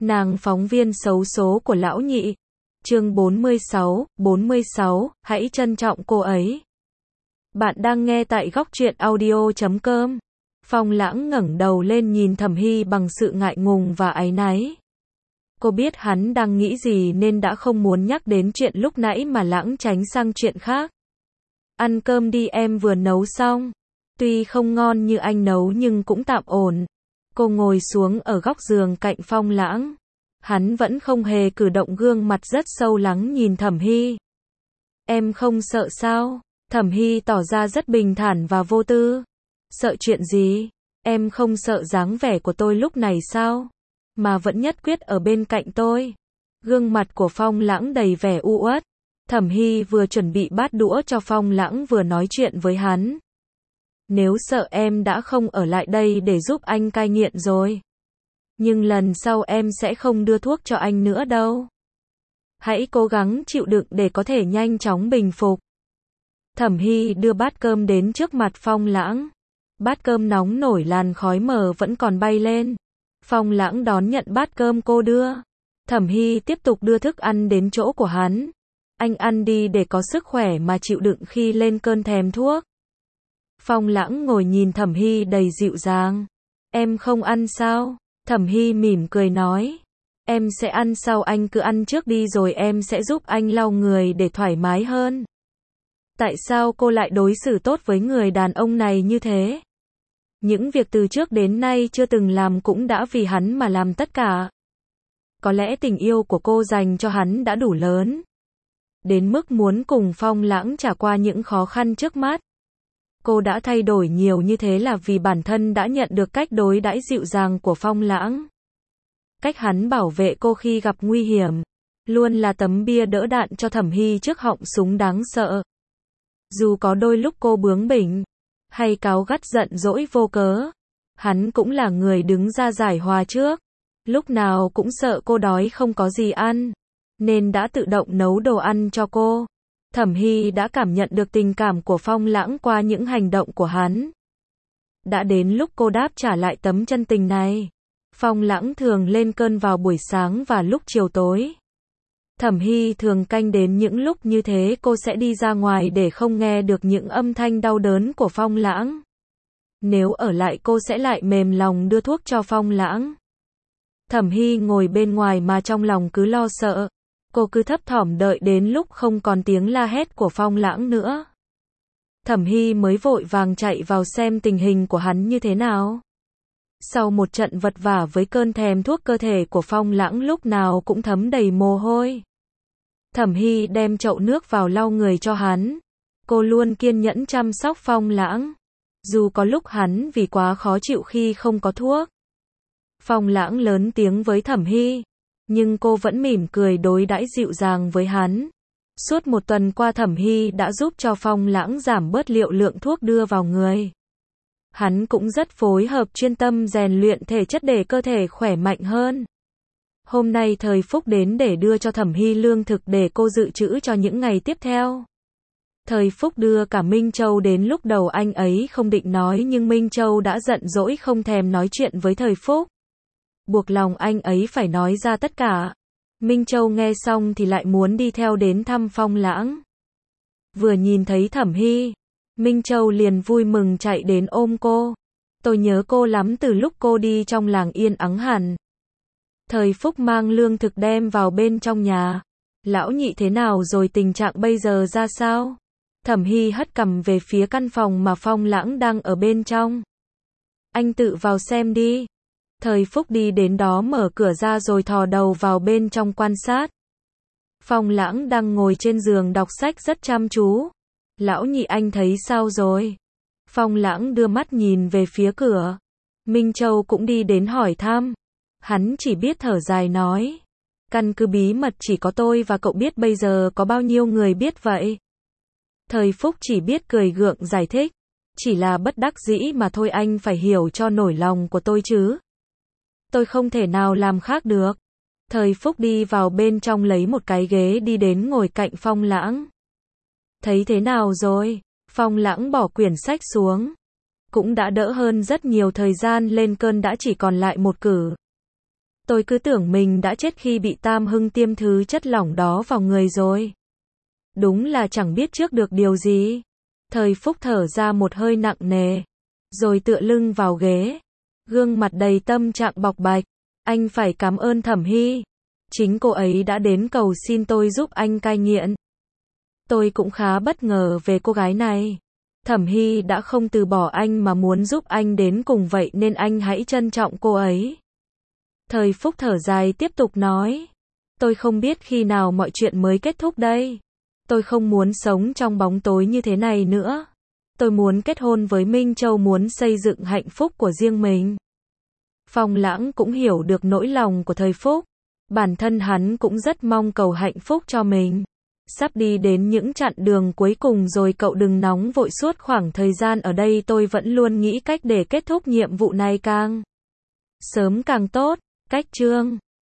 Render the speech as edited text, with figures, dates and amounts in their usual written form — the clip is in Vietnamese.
Nàng phóng viên xấu số của lão nhị. Chương 46, hãy trân trọng cô ấy. Bạn đang nghe tại góc truyện audio.com. Phong Lãng ngẩng đầu lên nhìn Thẩm Hy bằng sự ngại ngùng và áy náy. Cô biết hắn đang nghĩ gì nên đã không muốn nhắc đến chuyện lúc nãy mà Lãng tránh sang chuyện khác. Ăn cơm đi, em vừa nấu xong. Tuy không ngon như anh nấu nhưng cũng tạm ổn. Cô ngồi xuống ở góc giường cạnh Phong Lãng. Hắn vẫn không hề cử động, gương mặt rất sâu lắng nhìn Thẩm Hy. Em không sợ sao? Thẩm Hy tỏ ra rất bình thản và vô tư. Sợ chuyện gì? Em không sợ dáng vẻ của tôi lúc này sao? Mà vẫn nhất quyết ở bên cạnh tôi. Gương mặt của Phong Lãng đầy vẻ u uất. Thẩm Hy vừa chuẩn bị bát đũa cho Phong Lãng vừa nói chuyện với hắn. Nếu sợ em đã không ở lại đây để giúp anh cai nghiện rồi. Nhưng lần sau em sẽ không đưa thuốc cho anh nữa đâu. Hãy cố gắng chịu đựng để có thể nhanh chóng bình phục. Thẩm Hy đưa bát cơm đến trước mặt Phong Lãng. Bát cơm nóng nổi, làn khói mờ vẫn còn bay lên. Phong Lãng đón nhận bát cơm cô đưa. Thẩm Hy tiếp tục đưa thức ăn đến chỗ của hắn. Anh ăn đi để có sức khỏe mà chịu đựng khi lên cơn thèm thuốc. Phong Lãng ngồi nhìn Thẩm Hy đầy dịu dàng. Em không ăn sao? Thẩm Hy mỉm cười nói. Em sẽ ăn sau, anh cứ ăn trước đi rồi em sẽ giúp anh lau người để thoải mái hơn. Tại sao cô lại đối xử tốt với người đàn ông này như thế? Những việc từ trước đến nay chưa từng làm cũng đã vì hắn mà làm tất cả. Có lẽ tình yêu của cô dành cho hắn đã đủ lớn. Đến mức muốn cùng Phong Lãng trải qua những khó khăn trước mắt. Cô đã thay đổi nhiều như thế là vì bản thân đã nhận được cách đối đãi dịu dàng của Phong Lãng. Cách hắn bảo vệ cô khi gặp nguy hiểm. Luôn là tấm bia đỡ đạn cho Thẩm Hy trước họng súng đáng sợ. Dù có đôi lúc cô bướng bỉnh, hay cáu gắt giận dỗi vô cớ, hắn cũng là người đứng ra giải hòa trước. Lúc nào cũng sợ cô đói không có gì ăn, nên đã tự động nấu đồ ăn cho cô. Thẩm Hy đã cảm nhận được tình cảm của Phong Lãng qua những hành động của hắn. Đã đến lúc cô đáp trả lại tấm chân tình này. Phong Lãng thường lên cơn vào buổi sáng và lúc chiều tối. Thẩm Hy thường canh đến những lúc như thế cô sẽ đi ra ngoài để không nghe được những âm thanh đau đớn của Phong Lãng. Nếu ở lại cô sẽ lại mềm lòng đưa thuốc cho Phong Lãng. Thẩm Hy ngồi bên ngoài mà trong lòng cứ lo sợ. Cô cứ thấp thỏm đợi đến lúc không còn tiếng la hét của Phong Lãng nữa. Thẩm Hy mới vội vàng chạy vào xem tình hình của hắn như thế nào. Sau một trận vật vã với cơn thèm thuốc, cơ thể của Phong Lãng lúc nào cũng thấm đầy mồ hôi. Thẩm Hy đem chậu nước vào lau người cho hắn. Cô luôn kiên nhẫn chăm sóc Phong Lãng. Dù có lúc hắn vì quá khó chịu khi không có thuốc. Phong Lãng lớn tiếng với Thẩm Hy. Nhưng cô vẫn mỉm cười đối đãi dịu dàng với hắn. Suốt một tuần qua Thẩm Hy đã giúp cho Phong Lãng giảm bớt lượng thuốc đưa vào người. Hắn cũng rất phối hợp chuyên tâm rèn luyện thể chất để cơ thể khỏe mạnh hơn. Hôm nay Thời Phúc đến để đưa cho Thẩm Hy lương thực để cô dự trữ cho những ngày tiếp theo. Thời Phúc đưa cả Minh Châu đến, lúc đầu anh ấy không định nói nhưng Minh Châu đã giận dỗi không thèm nói chuyện với Thời Phúc. Buộc lòng anh ấy phải nói ra tất cả. Minh Châu nghe xong thì lại muốn đi theo đến thăm Phong Lãng. Vừa nhìn thấy Thẩm Hy, Minh Châu liền vui mừng chạy đến ôm cô. Tôi nhớ cô lắm từ lúc cô đi trong làng yên ắng hẳn. Thời Phúc mang lương thực đem vào bên trong nhà. Lão nhị thế nào rồi, tình trạng bây giờ ra sao? Thẩm Hy hất cằm về phía căn phòng mà Phong Lãng đang ở bên trong. Anh tự vào xem đi. Thời Phúc đi đến đó mở cửa ra rồi thò đầu vào bên trong quan sát. Phong Lãng đang ngồi trên giường đọc sách rất chăm chú. Lão nhị, anh thấy sao rồi? Phong Lãng đưa mắt nhìn về phía cửa. Minh Châu cũng đi đến hỏi thăm. Hắn chỉ biết thở dài nói. Căn cứ bí mật chỉ có tôi và cậu biết, bây giờ có bao nhiêu người biết vậy? Thời Phúc chỉ biết cười gượng giải thích. Chỉ là bất đắc dĩ mà thôi, anh phải hiểu cho nỗi lòng của tôi chứ. Tôi không thể nào làm khác được. Thời Phúc đi vào bên trong lấy một cái ghế đi đến ngồi cạnh Phong Lãng. Thấy thế nào rồi? Phong Lãng bỏ quyển sách xuống. Cũng đã đỡ hơn rất nhiều, thời gian lên cơn đã chỉ còn lại một cử. Tôi cứ tưởng mình đã chết khi bị Tam Hưng tiêm thứ chất lỏng đó vào người rồi. Đúng là chẳng biết trước được điều gì. Thời Phúc thở ra một hơi nặng nề, rồi tựa lưng vào ghế, gương mặt đầy tâm trạng bộc bạch. Anh phải cảm ơn Thẩm Hy. Chính cô ấy đã đến cầu xin tôi giúp anh cai nghiện. Tôi cũng khá bất ngờ về cô gái này. Thẩm Hy đã không từ bỏ anh mà muốn giúp anh đến cùng, vậy nên anh hãy trân trọng cô ấy. Thời Phúc thở dài tiếp tục nói. Tôi không biết khi nào mọi chuyện mới kết thúc đây. Tôi không muốn sống trong bóng tối như thế này nữa. Tôi muốn kết hôn với Minh Châu, muốn xây dựng hạnh phúc của riêng mình. Phong Lãng cũng hiểu được nỗi lòng của Thời Phúc. Bản thân hắn cũng rất mong cầu hạnh phúc cho mình. Sắp đi đến những chặng đường cuối cùng rồi, cậu đừng nóng vội. Suốt khoảng thời gian ở đây tôi vẫn luôn nghĩ cách để kết thúc nhiệm vụ này càng sớm càng tốt. Cách chương